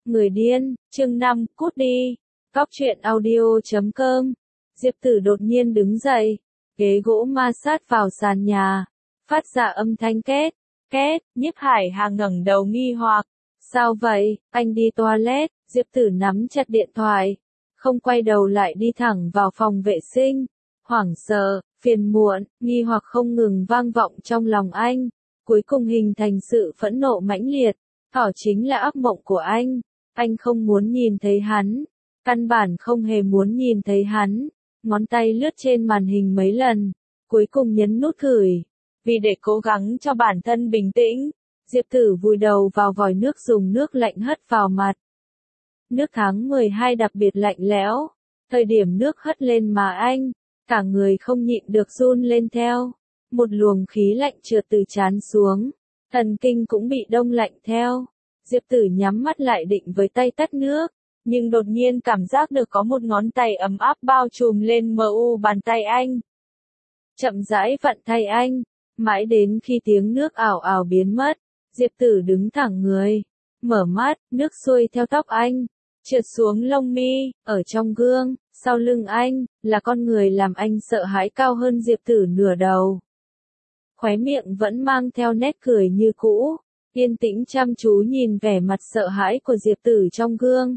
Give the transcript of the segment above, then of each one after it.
Người điên, chương 5, cút đi. Cóc truyện audio.com. Diệp Tử đột nhiên đứng dậy, ghế gỗ ma sát vào sàn nhà, phát ra âm thanh két, két. Nhiếp Hải Hà ngẩng đầu nghi hoặc. Sao vậy? Anh đi toilet. Diệp Tử nắm chặt điện thoại, không quay đầu lại đi thẳng vào phòng vệ sinh. Hoảng sợ, phiền muộn, nghi hoặc không ngừng vang vọng trong lòng anh, cuối cùng hình thành sự phẫn nộ mãnh liệt. Thỏ chính là ác mộng của anh không muốn nhìn thấy hắn, căn bản không hề muốn nhìn thấy hắn. Ngón tay lướt trên màn hình mấy lần, cuối cùng nhấn nút gửi. Vì để cố gắng cho bản thân bình tĩnh, Diệp Tử vùi đầu vào vòi nước dùng nước lạnh hất vào mặt. Nước tháng 12 đặc biệt lạnh lẽo, thời điểm nước hất lên mà anh, cả người không nhịn được run lên theo. Một luồng khí lạnh trượt từ trán xuống, thần kinh cũng bị đông lạnh theo. Diệp Tử nhắm mắt lại định với tay tắt nước, nhưng đột nhiên cảm giác được có một ngón tay ấm áp bao trùm lên mu bàn tay anh. Chậm rãi vặn tay anh, mãi đến khi tiếng nước ảo ảo biến mất, Diệp Tử đứng thẳng người, mở mắt, nước xuôi theo tóc anh, trượt xuống lông mi. Ở trong gương, sau lưng anh, là con người làm anh sợ hãi cao hơn Diệp Tử nửa đầu. Khóe miệng vẫn mang theo nét cười như cũ, yên tĩnh chăm chú nhìn vẻ mặt sợ hãi của Diệp Tử trong gương.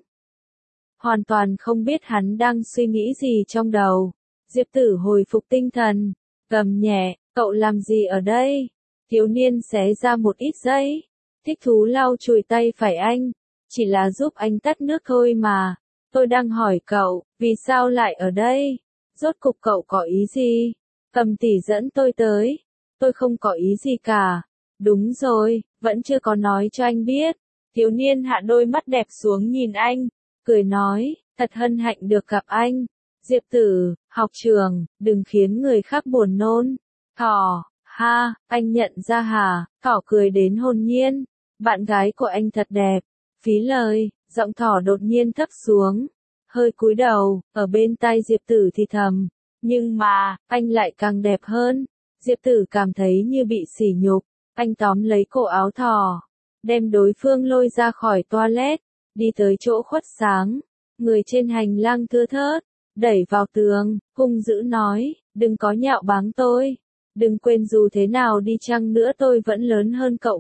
Hoàn toàn không biết hắn đang suy nghĩ gì trong đầu. Diệp Tử hồi phục tinh thần, gầm nhẹ, cậu làm gì ở đây? Thiếu niên xé ra một ít giấy, thích thú lau chùi tay phải anh, chỉ là giúp anh tắt nước thôi mà. Tôi đang hỏi cậu, vì sao lại ở đây? Rốt cục cậu có ý gì? Cầm tỷ dẫn tôi tới. Tôi không có ý gì cả. Đúng rồi, vẫn chưa có nói cho anh biết. Thiếu niên hạ đôi mắt đẹp xuống nhìn anh, cười nói, thật hân hạnh được gặp anh. Diệp Tử, học trường, đừng khiến người khác buồn nôn. Thỏ, ha, anh nhận ra hả? Thỏ cười đến hồn nhiên. Bạn gái của anh thật đẹp. Phí lời, giọng thỏ đột nhiên thấp xuống, hơi cúi đầu, ở bên tai Diệp Tử thì thầm. Nhưng mà, anh lại càng đẹp hơn. Diệp Tử cảm thấy như bị sỉ nhục. Anh tóm lấy cổ áo thỏ, đem đối phương lôi ra khỏi toilet, đi tới chỗ khuất sáng, người trên hành lang thưa thớt, đẩy vào tường, hung dữ nói, đừng có nhạo báng tôi, đừng quên dù thế nào đi chăng nữa tôi vẫn lớn hơn cậu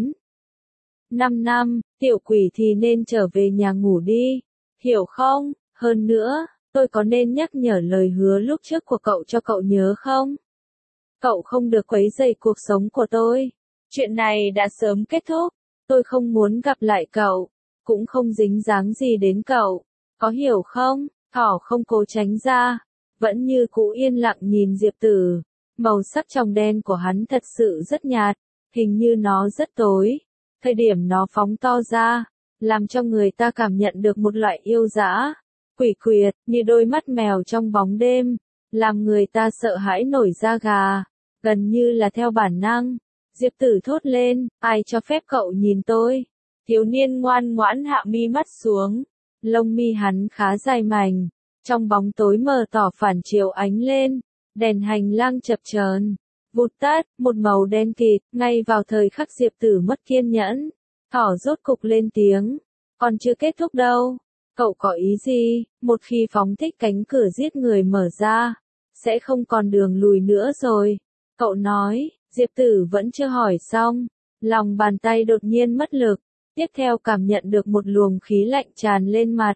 4-5 năm, tiểu quỷ thì nên trở về nhà ngủ đi, hiểu không? Hơn nữa, tôi có nên nhắc nhở lời hứa lúc trước của cậu cho cậu nhớ không? Cậu không được quấy rầy cuộc sống của tôi. Chuyện này đã sớm kết thúc, tôi không muốn gặp lại cậu, cũng không dính dáng gì đến cậu, có hiểu không? Thỏ không cố tránh ra, vẫn như cũ yên lặng nhìn Diệp Tử. Màu sắc trong đen của hắn thật sự rất nhạt, hình như nó rất tối. Thời điểm nó phóng to ra, làm cho người ta cảm nhận được một loại yêu dã, quỷ quyệt, như đôi mắt mèo trong bóng đêm, làm người ta sợ hãi nổi da gà, gần như là theo bản năng. Diệp Tử thốt lên, ai cho phép cậu nhìn tôi? Thiếu niên ngoan ngoãn hạ mi mắt xuống, lông mi hắn khá dài mảnh, trong bóng tối mờ tỏ phản chiếu ánh lên, đèn hành lang chập chờn, vụt tắt, một màu đen kịt. Ngay vào thời khắc Diệp Tử mất kiên nhẫn, thỏ rốt cục lên tiếng, còn chưa kết thúc đâu. Cậu có ý gì? Một khi phóng thích cánh cửa giết người mở ra, sẽ không còn đường lùi nữa rồi. Cậu nói. Diệp Tử vẫn chưa hỏi xong, lòng bàn tay đột nhiên mất lực, tiếp theo cảm nhận được một luồng khí lạnh tràn lên mặt.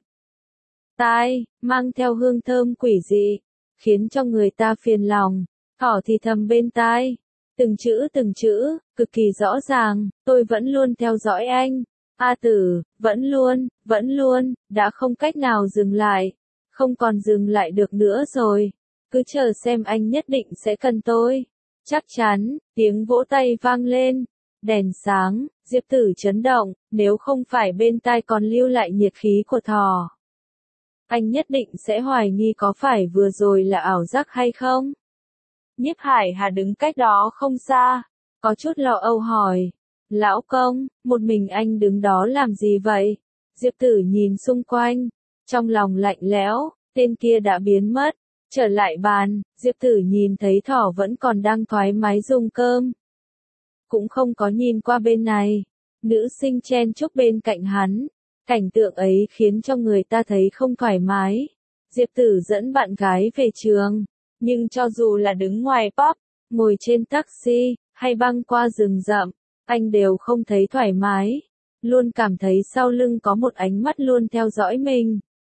Tai, mang theo hương thơm quỷ dị, khiến cho người ta phiền lòng. Thỏ thì thầm bên tai, từng chữ, cực kỳ rõ ràng, tôi vẫn luôn theo dõi anh. A Tử, vẫn luôn, đã không cách nào dừng lại, không còn dừng lại được nữa rồi. Cứ chờ xem anh nhất định sẽ cần tôi. Chắc chắn, tiếng vỗ tay vang lên, đèn sáng, Diệp Tử chấn động, nếu không phải bên tai còn lưu lại nhiệt khí của thỏ. Anh nhất định sẽ hoài nghi có phải vừa rồi là ảo giác hay không? Nhiếp Hải Hà đứng cách đó không xa, có chút lo âu hỏi, lão công, một mình anh đứng đó làm gì vậy? Diệp Tử nhìn xung quanh, trong lòng lạnh lẽo, tên kia đã biến mất. Trở lại bàn, Diệp Tử nhìn thấy thỏ vẫn còn đang thoải mái dùng cơm. Cũng không có nhìn qua bên này. Nữ sinh chen chúc bên cạnh hắn. Cảnh tượng ấy khiến cho người ta thấy không thoải mái. Diệp Tử dẫn bạn gái về trường, nhưng cho dù là đứng ngoài pub, ngồi trên taxi, hay băng qua rừng rậm, anh đều không thấy thoải mái. Luôn cảm thấy sau lưng có một ánh mắt luôn theo dõi mình.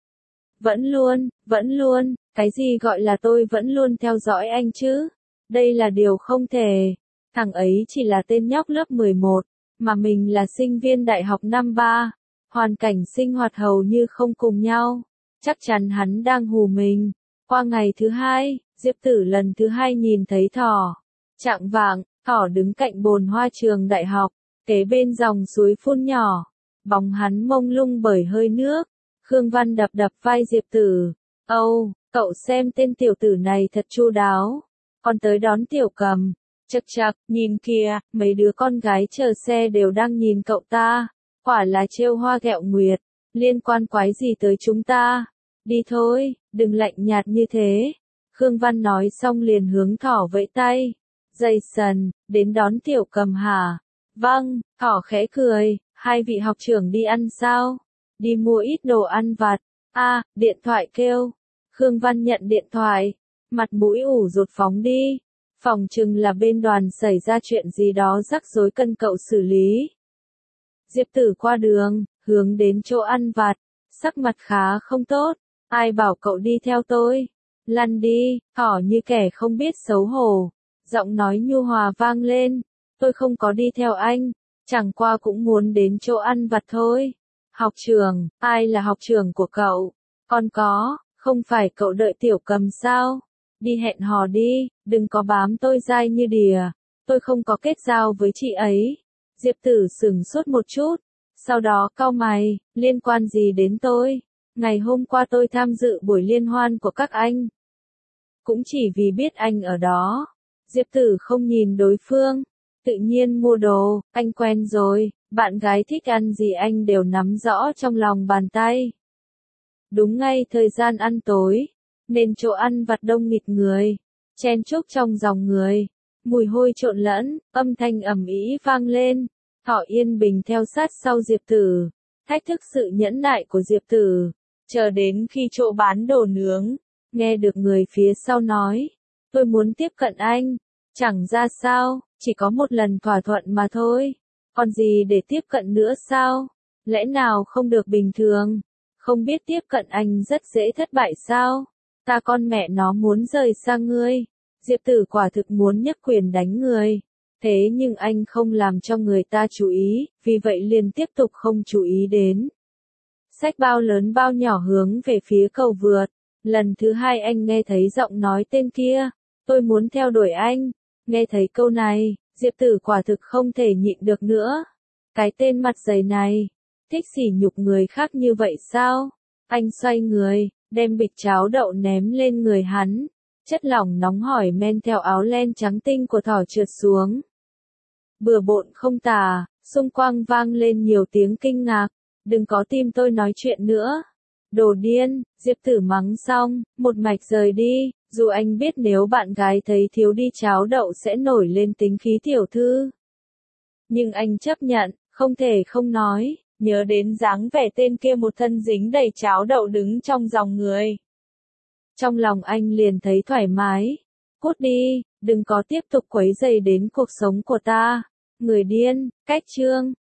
Vẫn luôn, cái gì gọi là tôi vẫn luôn theo dõi anh chứ? Đây là điều không thể. Thằng ấy chỉ là tên nhóc lớp 11, mà mình là sinh viên đại học năm 3. Hoàn cảnh sinh hoạt hầu như không cùng nhau. Chắc chắn hắn đang hù mình. Qua ngày thứ hai, Diệp Tử lần thứ hai nhìn thấy thỏ. Chạng vạng, thỏ đứng cạnh bồn hoa trường đại học, kế bên dòng suối phun nhỏ. Bóng hắn mông lung bởi hơi nước. Khương Văn đập đập vai Diệp Tử. Âu, cậu xem tên tiểu tử này thật chu đáo. Còn tới đón Tiểu Cầm. Chậc chậc, nhìn kìa, mấy đứa con gái chờ xe đều đang nhìn cậu ta. Quả là trêu hoa ghẹo nguyệt, liên quan quái gì tới chúng ta. Đi thôi, đừng lạnh nhạt như thế. Khương Văn nói xong liền hướng thỏ vẫy tay. Jason, đến đón Tiểu Cầm hả? Vâng, thỏ khẽ cười, hai vị học trưởng đi ăn sao? Đi mua ít đồ ăn vặt. Điện thoại kêu. Khương Văn nhận điện thoại, mặt mũi ủ rột phóng đi. Phòng chừng là bên đoàn xảy ra chuyện gì đó rắc rối cần cậu xử lý. Diệp Tử qua đường, hướng đến chỗ ăn vặt, sắc mặt khá không tốt. Ai bảo cậu đi theo tôi? Lăn đi, thỏ như kẻ không biết xấu hổ. Giọng nói nhu hòa vang lên. Tôi không có đi theo anh, chẳng qua cũng muốn đến chỗ ăn vặt thôi. Học trưởng, ai là học trưởng của cậu? Còn có, không phải cậu đợi Tiểu Cầm sao? Đi hẹn hò đi, đừng có bám tôi dai như đìa. Tôi không có kết giao với chị ấy. Diệp Tử sững sốt một chút, sau đó cau mày, liên quan gì đến tôi? Ngày hôm qua tôi tham dự buổi liên hoan của các anh. Cũng chỉ vì biết anh ở đó. Diệp Tử không nhìn đối phương, tự nhiên mua đồ, anh quen rồi, bạn gái thích ăn gì anh đều nắm rõ trong lòng bàn tay. Đúng ngay thời gian ăn tối, nên chỗ ăn vặt đông nghịt người, chen chúc trong dòng người, mùi hôi trộn lẫn, âm thanh ầm ĩ vang lên. Thỏ yên bình theo sát sau Diệp Tử, thách thức sự nhẫn nại của Diệp Tử, chờ đến khi chỗ bán đồ nướng, nghe được người phía sau nói, tôi muốn tiếp cận anh, chẳng ra sao, chỉ có một lần thỏa thuận mà thôi, còn gì để tiếp cận nữa sao, lẽ nào không được bình thường, không biết tiếp cận anh rất dễ thất bại sao, ta con mẹ nó muốn rời xa ngươi, Diệp Tử quả thực muốn nhấc quyền đánh người. Thế nhưng anh không làm cho người ta chú ý, vì vậy liền tiếp tục không chú ý đến. Xách bao lớn bao nhỏ hướng về phía cầu vượt. Lần thứ hai anh nghe thấy giọng nói tên kia. Tôi muốn theo đuổi anh. Nghe thấy câu này, Diệp Tử quả thực không thể nhịn được nữa. Cái tên mặt dày này, thích sỉ nhục người khác như vậy sao? Anh xoay người, đem bịch cháo đậu ném lên người hắn. Chất lỏng nóng hổi men theo áo len trắng tinh của thỏ trượt xuống. Bừa bộn không tả, xung quanh vang lên nhiều tiếng kinh ngạc. Đừng có tim tôi nói chuyện nữa. Đồ điên, Diệp Tử mắng xong, một mạch rời đi, dù anh biết nếu bạn gái thấy thiếu đi cháo đậu sẽ nổi lên tính khí tiểu thư. Nhưng anh chấp nhận, không thể không nói, nhớ đến dáng vẻ tên kia một thân dính đầy cháo đậu đứng trong dòng người. Trong lòng anh liền thấy thoải mái. Cút đi, đừng có tiếp tục quấy rầy đến cuộc sống của ta. Người điên, cách chương.